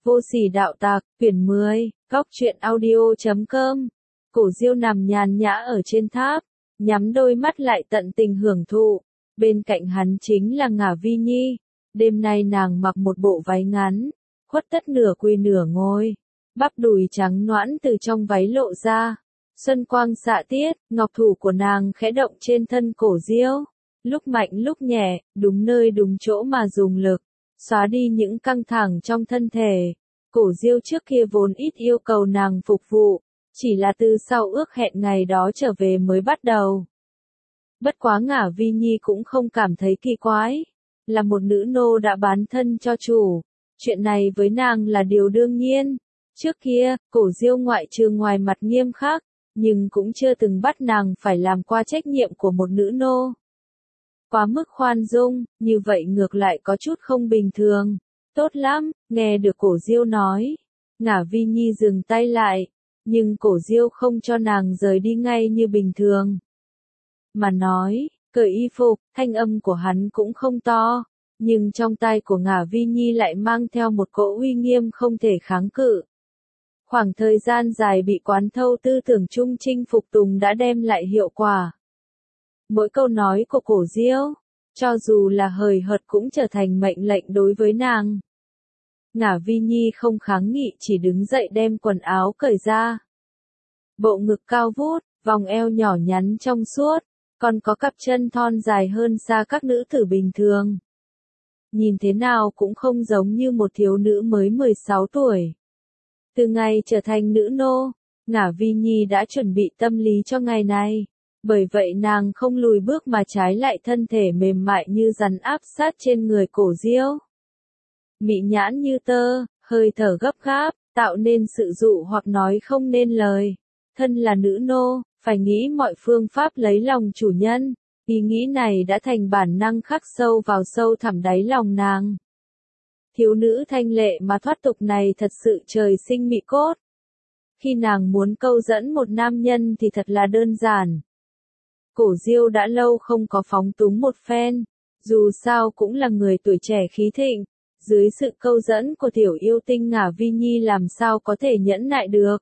Vô sỉ đạo tặc, quyển 10, góc truyện audio.com. Cổ Diêu nằm nhàn nhã ở trên tháp, nhắm đôi mắt lại tận tình hưởng thụ. Bên cạnh hắn chính là Ngả Vi Nhi. Đêm nay nàng mặc một bộ váy ngắn, khuất tất nửa quỳ nửa ngồi. Bắp đùi trắng nõn từ trong váy lộ ra. Xuân quang xạ tiết, ngọc thủ của nàng khẽ động trên thân Cổ Diêu. Lúc mạnh lúc nhẹ, đúng nơi đúng chỗ mà dùng lực, xóa đi những căng thẳng trong thân thể. Cổ Diêu trước kia vốn ít yêu cầu nàng phục vụ, chỉ là từ sau ước hẹn ngày đó trở về mới bắt đầu. Bất quá Ngả Vi Nhi cũng không cảm thấy kỳ quái, là một nữ nô đã bán thân cho chủ, chuyện này với nàng là điều đương nhiên. Trước kia, Cổ Diêu ngoại trừ ngoài mặt nghiêm khắc, nhưng cũng chưa từng bắt nàng phải làm qua trách nhiệm của một nữ nô. Quá mức khoan dung, như vậy ngược lại có chút không bình thường. Tốt lắm, nghe được Cổ Diêu nói. Ngả Vi Nhi dừng tay lại, nhưng Cổ Diêu không cho nàng rời đi ngay như bình thường. Mà nói, cởi y phục, thanh âm của hắn cũng không to, nhưng trong tai của Ngả Vi Nhi lại mang theo một cỗ uy nghiêm không thể kháng cự. Khoảng thời gian dài bị quán thâu tư tưởng trung trinh phục tùng đã đem lại hiệu quả. Mỗi câu nói của Cổ Diêu, cho dù là hời hợt cũng trở thành mệnh lệnh đối với nàng. Ngả Vi Nhi không kháng nghị, chỉ đứng dậy đem quần áo cởi ra. Bộ ngực cao vút, vòng eo nhỏ nhắn trong suốt, còn có cặp chân thon dài hơn xa các nữ tử bình thường. Nhìn thế nào cũng không giống như một thiếu nữ mới 16 tuổi. Từ ngày trở thành nữ nô, Ngả Vi Nhi đã chuẩn bị tâm lý cho ngày này. Bởi vậy nàng không lùi bước mà trái lại thân thể mềm mại như rắn áp sát trên người Cổ Diêu. Mị nhãn như tơ, hơi thở gấp gáp, tạo nên sự dụ hoặc nói không nên lời. Thân là nữ nô, phải nghĩ mọi phương pháp lấy lòng chủ nhân. Ý nghĩ này đã thành bản năng khắc sâu vào sâu thẳm đáy lòng nàng. Thiếu nữ thanh lệ mà thoát tục này thật sự trời sinh mị cốt. Khi nàng muốn câu dẫn một nam nhân thì thật là đơn giản. Cổ Diêu đã lâu không có phóng túng một phen, dù sao cũng là người tuổi trẻ khí thịnh, dưới sự câu dẫn của tiểu yêu tinh Ngả Vi Nhi làm sao có thể nhẫn nại được.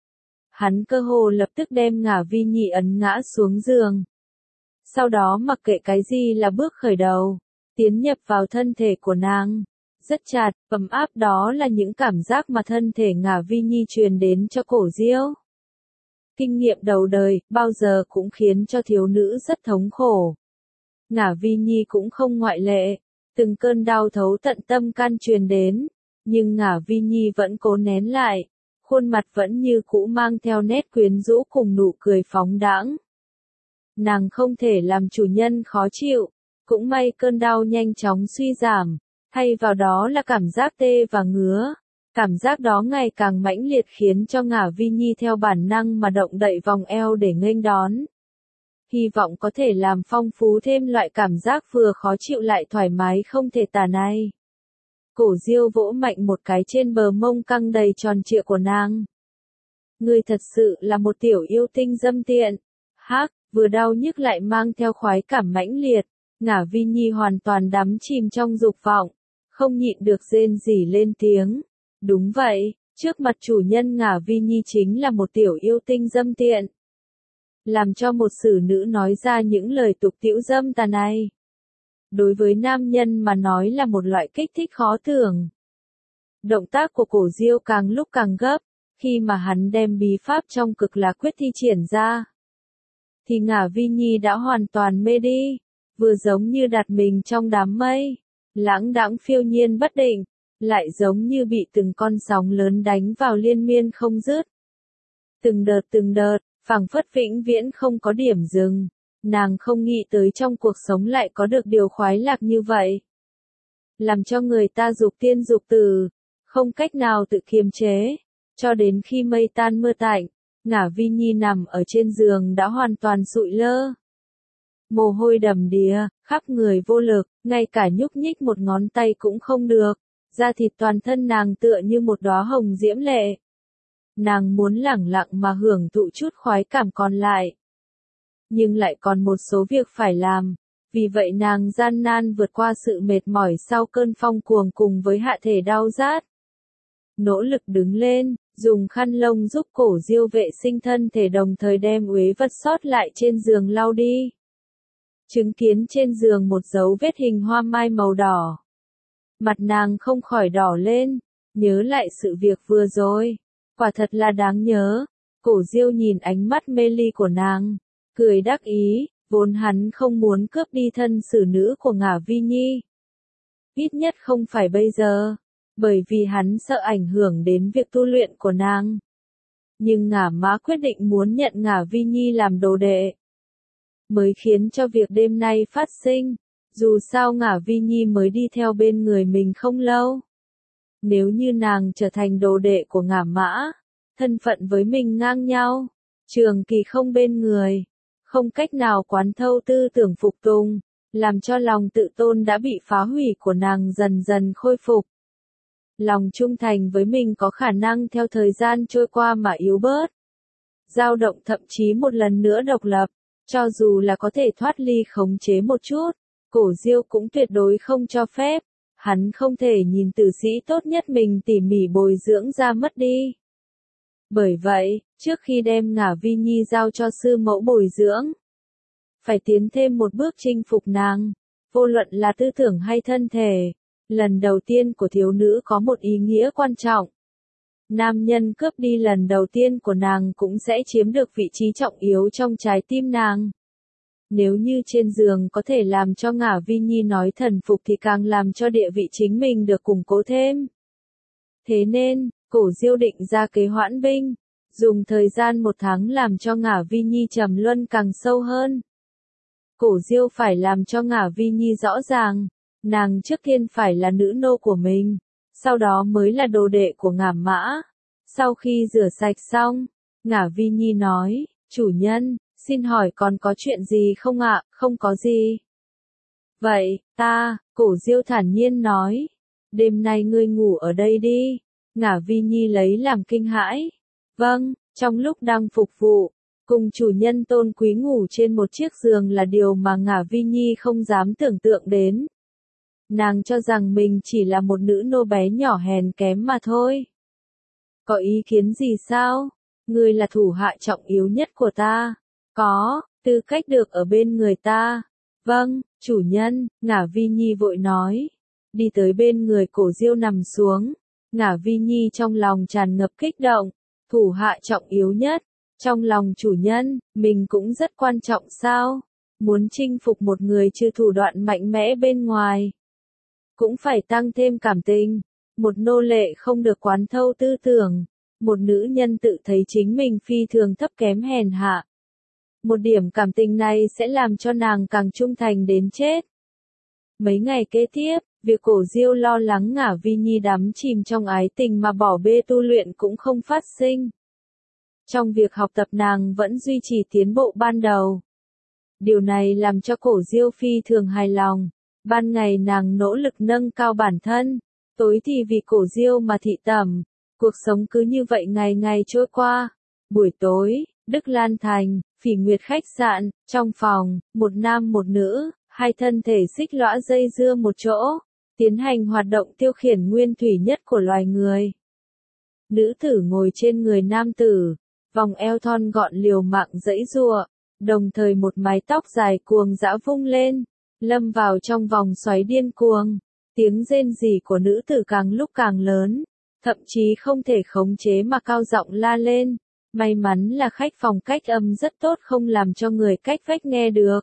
Hắn cơ hồ lập tức đem Ngả Vi Nhi ấn ngã xuống giường. Sau đó mặc kệ cái gì là bước khởi đầu, tiến nhập vào thân thể của nàng. Rất chặt, ấm áp, đó là những cảm giác mà thân thể Ngả Vi Nhi truyền đến cho Cổ Diêu. Kinh nghiệm đầu đời, bao giờ cũng khiến cho thiếu nữ rất thống khổ. Ngả Vi Nhi cũng không ngoại lệ, từng cơn đau thấu tận tâm can truyền đến, nhưng Ngả Vi Nhi vẫn cố nén lại, khuôn mặt vẫn như cũ mang theo nét quyến rũ cùng nụ cười phóng đãng. Nàng không thể làm chủ nhân khó chịu, cũng may cơn đau nhanh chóng suy giảm, thay vào đó là cảm giác tê và ngứa. Cảm giác đó ngày càng mãnh liệt khiến cho Ngả Vi Nhi theo bản năng mà động đậy vòng eo để nghênh đón. Hy vọng có thể làm phong phú thêm loại cảm giác vừa khó chịu lại thoải mái không thể tả này. Cổ Diêu vỗ mạnh một cái trên bờ mông căng đầy tròn trịa của nàng. Ngươi thật sự là một tiểu yêu tinh dâm tiện. Hắc, vừa đau nhức lại mang theo khoái cảm mãnh liệt. Ngả Vi Nhi hoàn toàn đắm chìm trong dục vọng, không nhịn được rên rỉ lên tiếng. Đúng vậy, trước mặt chủ nhân Ngả Vi Nhi chính là một tiểu yêu tinh dâm tiện. Làm cho một xử nữ nói ra những lời tục tĩu dâm tà này. Đối với nam nhân mà nói là một loại kích thích khó tưởng. Động tác của Cổ Diêu càng lúc càng gấp, khi mà hắn đem bí pháp trong Cực Lạc Quyết thi triển ra. Thì Ngả Vi Nhi đã hoàn toàn mê đi, vừa giống như đặt mình trong đám mây, lãng đãng phiêu nhiên bất định. Lại giống như bị từng con sóng lớn đánh vào liên miên không dứt. Từng đợt, phảng phất vĩnh viễn không có điểm dừng. Nàng không nghĩ tới trong cuộc sống lại có được điều khoái lạc như vậy. Làm cho người ta dục tiên dục tử, không cách nào tự kiềm chế. Cho đến khi mây tan mưa tạnh, Ngả Vi Nhi nằm ở trên giường đã hoàn toàn sụi lơ. Mồ hôi đầm đìa, khắp người vô lực, ngay cả nhúc nhích một ngón tay cũng không được. Da thịt toàn thân nàng tựa như một đóa hồng diễm lệ. Nàng muốn lẳng lặng mà hưởng thụ chút khoái cảm còn lại. Nhưng lại còn một số việc phải làm. Vì vậy nàng gian nan vượt qua sự mệt mỏi sau cơn phong cuồng cùng với hạ thể đau rát. nỗ lực đứng lên, dùng khăn lông giúp Cổ Diêu vệ sinh thân thể đồng thời đem uế vật sót lại trên giường lau đi. Chứng kiến trên giường một dấu vết hình hoa mai màu đỏ. Mặt nàng không khỏi đỏ lên, nhớ lại sự việc vừa rồi. Quả thật là đáng nhớ. Cổ Diêu nhìn ánh mắt mê ly của nàng, cười đắc ý, vốn hắn không muốn cướp đi thân xử nữ của Ngả Vi Nhi. Ít nhất không phải bây giờ, bởi vì hắn sợ ảnh hưởng đến việc tu luyện của nàng. Nhưng Ngả Mã quyết định muốn nhận Ngả Vi Nhi làm đồ đệ, mới khiến cho việc đêm nay phát sinh. Dù sao Ngả Vi Nhi mới đi theo bên người mình không lâu. Nếu như nàng trở thành đồ đệ của Ngả Mã, thân phận với mình ngang nhau, trường kỳ không bên người, không cách nào quán thâu tư tưởng phục tùng, làm cho lòng tự tôn đã bị phá hủy của nàng dần dần khôi phục. Lòng trung thành với mình có khả năng theo thời gian trôi qua mà yếu bớt, dao động thậm chí một lần nữa độc lập, cho dù là có thể thoát ly khống chế một chút, Cổ Diêu cũng tuyệt đối không cho phép. Hắn không thể nhìn tử sĩ tốt nhất mình tỉ mỉ bồi dưỡng ra mất đi. Bởi vậy, trước khi đem Ngả Vi Nhi giao cho sư mẫu bồi dưỡng, phải tiến thêm một bước chinh phục nàng, vô luận là tư tưởng hay thân thể. Lần đầu tiên của thiếu nữ có một ý nghĩa quan trọng. Nam nhân cướp đi lần đầu tiên của nàng cũng sẽ chiếm được vị trí trọng yếu trong trái tim nàng. Nếu như trên giường có thể làm cho Ngả Vi Nhi nói thần phục thì càng làm cho địa vị chính mình được củng cố thêm. Thế nên, Cổ Diêu định ra kế hoãn binh, dùng thời gian 1 tháng làm cho Ngả Vi Nhi trầm luân càng sâu hơn. Cổ Diêu phải làm cho Ngả Vi Nhi rõ ràng, nàng trước tiên phải là nữ nô của mình, sau đó mới là đồ đệ của Ngả Mã. Sau khi rửa sạch xong, Ngả Vi Nhi nói, chủ nhân, xin hỏi còn có chuyện gì không ạ? Không có gì. Vậy, Cổ Diêu thản nhiên nói, đêm nay ngươi ngủ ở đây đi. Ngả Vi Nhi lấy làm kinh hãi. Vâng, trong lúc đang phục vụ, cùng chủ nhân tôn quý ngủ trên một chiếc giường là điều mà Ngả Vi Nhi không dám tưởng tượng đến. Nàng cho rằng mình chỉ là một nữ nô bé nhỏ hèn kém mà thôi. Có ý kiến gì sao? Ngươi là thủ hạ trọng yếu nhất của ta. Có, tư cách được ở bên người ta. Vâng, chủ nhân, Ngả Vi Nhi vội nói. Đi tới bên người Cổ Diêu nằm xuống. Ngả Vi Nhi trong lòng tràn ngập kích động. Thủ hạ trọng yếu nhất. Trong lòng chủ nhân, mình cũng rất quan trọng sao? Muốn chinh phục một người trừ thủ đoạn mạnh mẽ bên ngoài, cũng phải tăng thêm cảm tình. Một nô lệ không được quán thâu tư tưởng. Một nữ nhân tự thấy chính mình phi thường thấp kém hèn hạ. Một điểm cảm tình này sẽ làm cho nàng càng trung thành đến chết. Mấy ngày kế tiếp, việc Cổ Diêu lo lắng Ngả Vi Nhi đắm chìm trong ái tình mà bỏ bê tu luyện cũng không phát sinh. Trong việc học tập nàng vẫn duy trì tiến bộ ban đầu. Điều này làm cho Cổ Diêu phi thường hài lòng. Ban ngày nàng nỗ lực nâng cao bản thân, tối thì vì Cổ Diêu mà thị tẩm. Cuộc sống cứ như vậy ngày ngày trôi qua. Buổi tối, Đức Lan Thành, Phỉ Nguyệt khách sạn, trong phòng, một nam một nữ, hai thân thể xích lõa dây dưa một chỗ, tiến hành hoạt động tiêu khiển nguyên thủy nhất của loài người. Nữ tử ngồi trên người nam tử, vòng eo thon gọn liều mạng giãy giụa, đồng thời một mái tóc dài cuồng dã vung lên, lâm vào trong vòng xoáy điên cuồng. Tiếng rên rỉ của nữ tử càng lúc càng lớn, thậm chí không thể khống chế mà cao giọng la lên. May mắn là khách phòng cách âm rất tốt không làm cho người cách vách nghe được.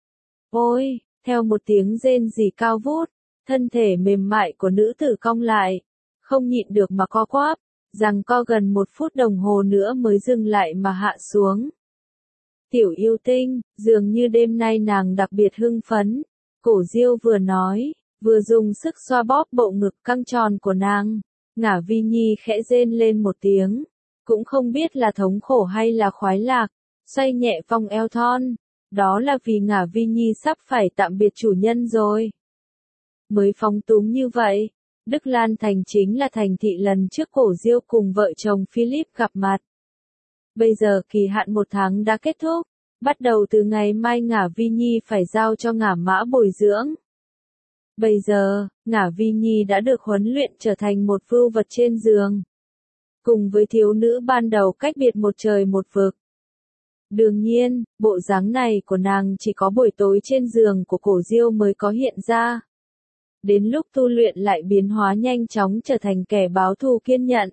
Ôi, theo một tiếng rên rỉ cao vút, thân thể mềm mại của nữ tử cong lại, không nhịn được mà co quắp, giằng co gần 1 phút đồng hồ nữa mới dừng lại mà hạ xuống. Tiểu yêu tinh, dường như đêm nay nàng đặc biệt hưng phấn, Cổ Diêu vừa nói, vừa dùng sức xoa bóp bộ ngực căng tròn của nàng. Ngả Vi Nhi khẽ rên lên một tiếng, cũng không biết là thống khổ hay là khoái lạc, xoay nhẹ vòng eo thon. Đó là vì Ngả Vi Nhi sắp phải tạm biệt chủ nhân rồi. Mới phóng túng như vậy, Đức Lan Thành chính là thành thị lần trước Cổ Diêu cùng vợ chồng Philip gặp mặt. Bây giờ kỳ hạn 1 tháng đã kết thúc, bắt đầu từ ngày mai Ngả Vi Nhi phải giao cho Ngả Mã bồi dưỡng. Bây giờ, Ngả Vi Nhi đã được huấn luyện trở thành một vưu vật trên giường. Cùng với thiếu nữ ban đầu cách biệt một trời một vực. Đương nhiên, bộ dáng này của nàng chỉ có buổi tối trên giường của Cổ Diêu mới có hiện ra. Đến lúc tu luyện lại biến hóa nhanh chóng trở thành kẻ báo thù kiên nhẫn.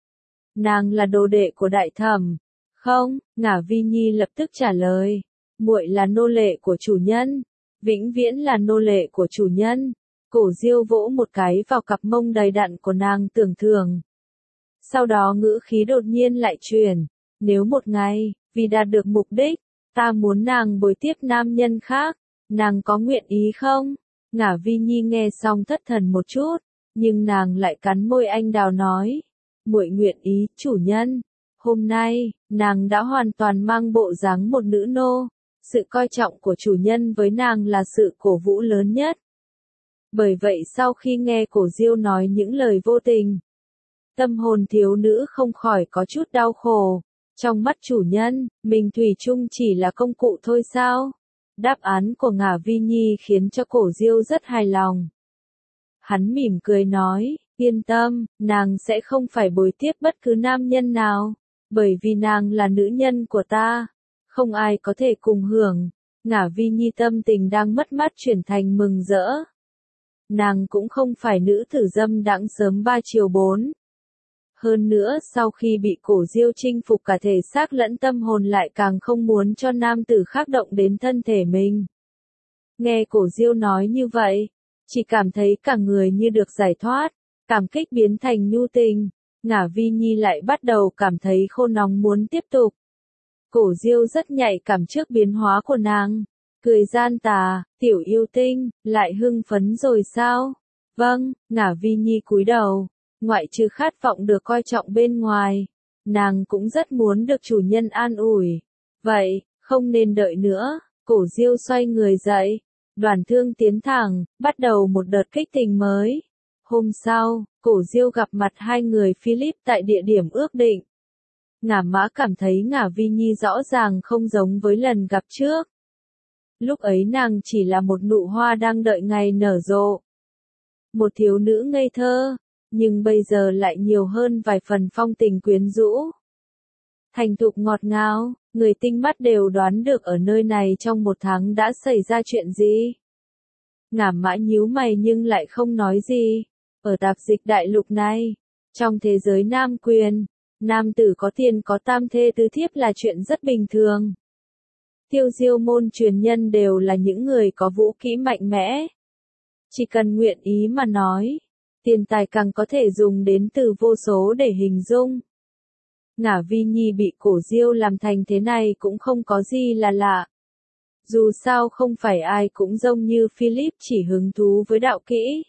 Nàng là đồ đệ của đại thẩm. Không, Ngả Vi Nhi lập tức trả lời. Muội là nô lệ của chủ nhân. Vĩnh viễn là nô lệ của chủ nhân. Cổ Diêu vỗ một cái vào cặp mông đầy đặn của nàng tưởng thường. Sau đó ngữ khí đột nhiên lại chuyển. Nếu một ngày, vì đạt được mục đích, ta muốn nàng bồi tiếp nam nhân khác, nàng có nguyện ý không? Ngả Vi Nhi nghe xong thất thần một chút, nhưng nàng lại cắn môi anh đào nói. Muội nguyện ý, chủ nhân. Hôm nay, nàng đã hoàn toàn mang bộ dáng một nữ nô. Sự coi trọng của chủ nhân với nàng là sự cổ vũ lớn nhất. Bởi vậy sau khi nghe Cổ Diêu nói những lời vô tình, tâm hồn thiếu nữ không khỏi có chút đau khổ. Trong mắt chủ nhân, mình thủy chung chỉ là công cụ thôi sao? Đáp án của Ngả Vi Nhi khiến cho Cổ Diêu rất hài lòng. Hắn mỉm cười nói, yên tâm, nàng sẽ không phải bồi tiếp bất cứ nam nhân nào, bởi vì nàng là nữ nhân của ta, không ai có thể cùng hưởng. Ngả Vi Nhi tâm tình đang mất mát chuyển thành mừng rỡ. Nàng cũng không phải nữ tử dâm đãng sớm 3 chiều 4. Hơn nữa sau khi bị Cổ Diêu chinh phục cả thể xác lẫn tâm hồn lại càng không muốn cho nam tử khác động đến thân thể mình. Nghe Cổ Diêu nói như vậy, chỉ cảm thấy cả người như được giải thoát, cảm kích biến thành nhu tình. Ngả Vi Nhi lại bắt đầu cảm thấy khô nóng muốn tiếp tục. Cổ Diêu rất nhạy cảm trước biến hóa của nàng, cười gian tà, tiểu yêu tinh, lại hưng phấn rồi sao? Vâng, Ngả Vi Nhi cúi đầu. Ngoại trừ khát vọng được coi trọng bên ngoài, nàng cũng rất muốn được chủ nhân an ủi. Vậy, không nên đợi nữa, Cổ Diêu xoay người dậy, Đoàn Thương tiến thẳng, bắt đầu một đợt kích tình mới. Hôm sau, Cổ Diêu gặp mặt hai người Philip tại địa điểm ước định. Ngả Mã cảm thấy Ngả Vi Nhi rõ ràng không giống với lần gặp trước. Lúc ấy nàng chỉ là một nụ hoa đang đợi ngày nở rộ. Một thiếu nữ ngây thơ. Nhưng bây giờ lại nhiều hơn vài phần phong tình quyến rũ. Thành thục ngọt ngào, người tinh mắt đều đoán được ở nơi này trong 1 tháng đã xảy ra chuyện gì. Ngả Mã nhíu mày nhưng lại không nói gì. Ở tạp dịch đại lục này, trong thế giới nam quyền, nam tử có tiền có tam thê tứ thiếp là chuyện rất bình thường. Tiêu Diêu môn truyền nhân đều là những người có vũ kỹ mạnh mẽ. Chỉ cần nguyện ý mà nói. Tiền tài càng có thể dùng đến từ vô số để hình dung. Ngả Vi Nhi bị Cổ Diêu làm thành thế này cũng không có gì là lạ. Dù sao không phải ai cũng giống như Philip chỉ hứng thú với đạo kỹ.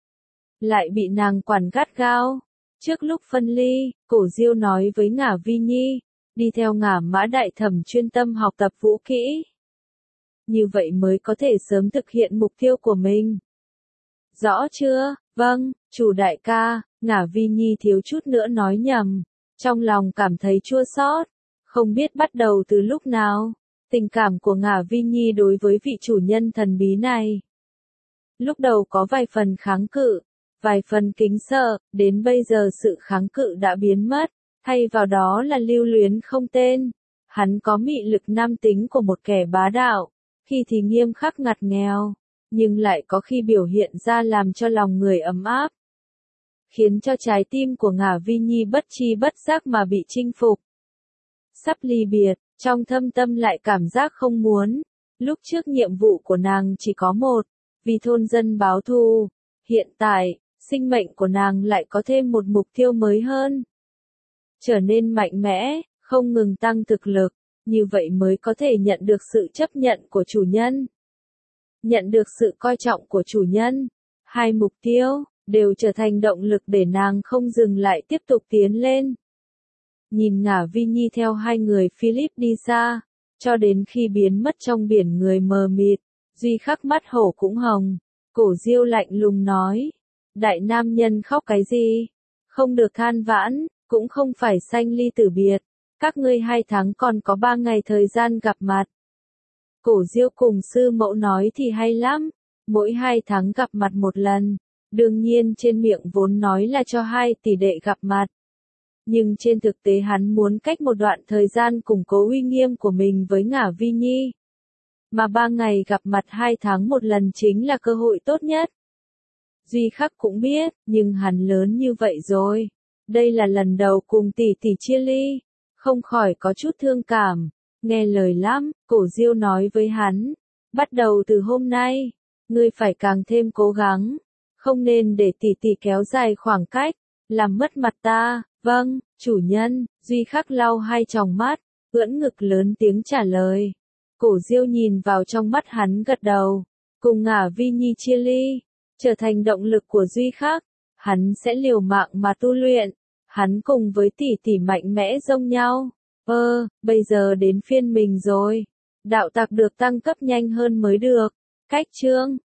Lại bị nàng quản gắt gao. Trước lúc phân ly, Cổ Diêu nói với Ngả Vi Nhi, đi theo Ngả Mã đại thẩm chuyên tâm học tập vũ kỹ. Như vậy mới có thể sớm thực hiện mục tiêu của mình. Rõ chưa? Vâng, chủ đại ca. Ngả Vi Nhi thiếu chút nữa nói nhầm. Trong lòng cảm thấy chua xót. Không biết bắt đầu từ lúc nào. Tình cảm của Ngả Vi Nhi đối với vị chủ nhân thần bí này. Lúc đầu có vài phần kháng cự, vài phần kính sợ, đến bây giờ sự kháng cự đã biến mất. Thay vào đó là lưu luyến không tên. Hắn có mị lực nam tính của một kẻ bá đạo. Khi thì nghiêm khắc ngặt nghèo. Nhưng lại có khi biểu hiện ra làm cho lòng người ấm áp. Khiến cho trái tim của Ngả Vi Nhi bất chi bất giác mà bị chinh phục. Sắp ly biệt, trong thâm tâm lại cảm giác không muốn. Lúc trước nhiệm vụ của nàng chỉ có một, vì thôn dân báo thù. Hiện tại, sinh mệnh của nàng lại có thêm một mục tiêu mới hơn. Trở nên mạnh mẽ, không ngừng tăng thực lực, như vậy mới có thể nhận được sự chấp nhận của chủ nhân. Nhận được sự coi trọng của chủ nhân. Hai mục tiêu, đều trở thành động lực để nàng không dừng lại tiếp tục tiến lên. Nhìn Ngả Vi Nhi theo hai người Philip đi xa, cho đến khi biến mất trong biển người mờ mịt, duy khắc mắt hổ cũng hồng. Cổ Diêu lạnh lùng nói, đại nam nhân khóc cái gì? Không được than vãn, cũng không phải sanh ly tử biệt. Các ngươi 2 tháng còn có 3 ngày thời gian gặp mặt. Cổ Diêu cùng sư mẫu nói thì hay lắm, mỗi 2 tháng gặp mặt một lần. Đương nhiên trên miệng vốn nói là cho 2 tỷ đệ gặp mặt. Nhưng trên thực tế hắn muốn cách một đoạn thời gian củng cố uy nghiêm của mình với Ngả Vi Nhi. Mà 3 ngày gặp mặt 2 tháng một lần chính là cơ hội tốt nhất. Duy Khắc cũng biết, nhưng hắn lớn như vậy rồi. Đây là lần đầu cùng tỷ tỷ chia ly. Không khỏi có chút thương cảm. Nghe lời lắm, Cổ Diêu nói với hắn. Bắt đầu từ hôm nay, ngươi phải càng thêm cố gắng. Không nên để tỷ tỷ kéo dài khoảng cách, làm mất mặt ta. Vâng, chủ nhân. Duy Khắc lau 2 tròng mắt, ưỡn ngực lớn tiếng trả lời. Cổ Diêu nhìn vào trong mắt hắn gật đầu. Cùng Ngả Vi Nhi chia ly, trở thành động lực của Duy Khắc. Hắn sẽ liều mạng mà tu luyện. Hắn cùng với tỷ tỷ mạnh mẽ giống nhau. Bây giờ đến phiên mình rồi. Đạo tặc được tăng cấp nhanh hơn mới được. Cách chương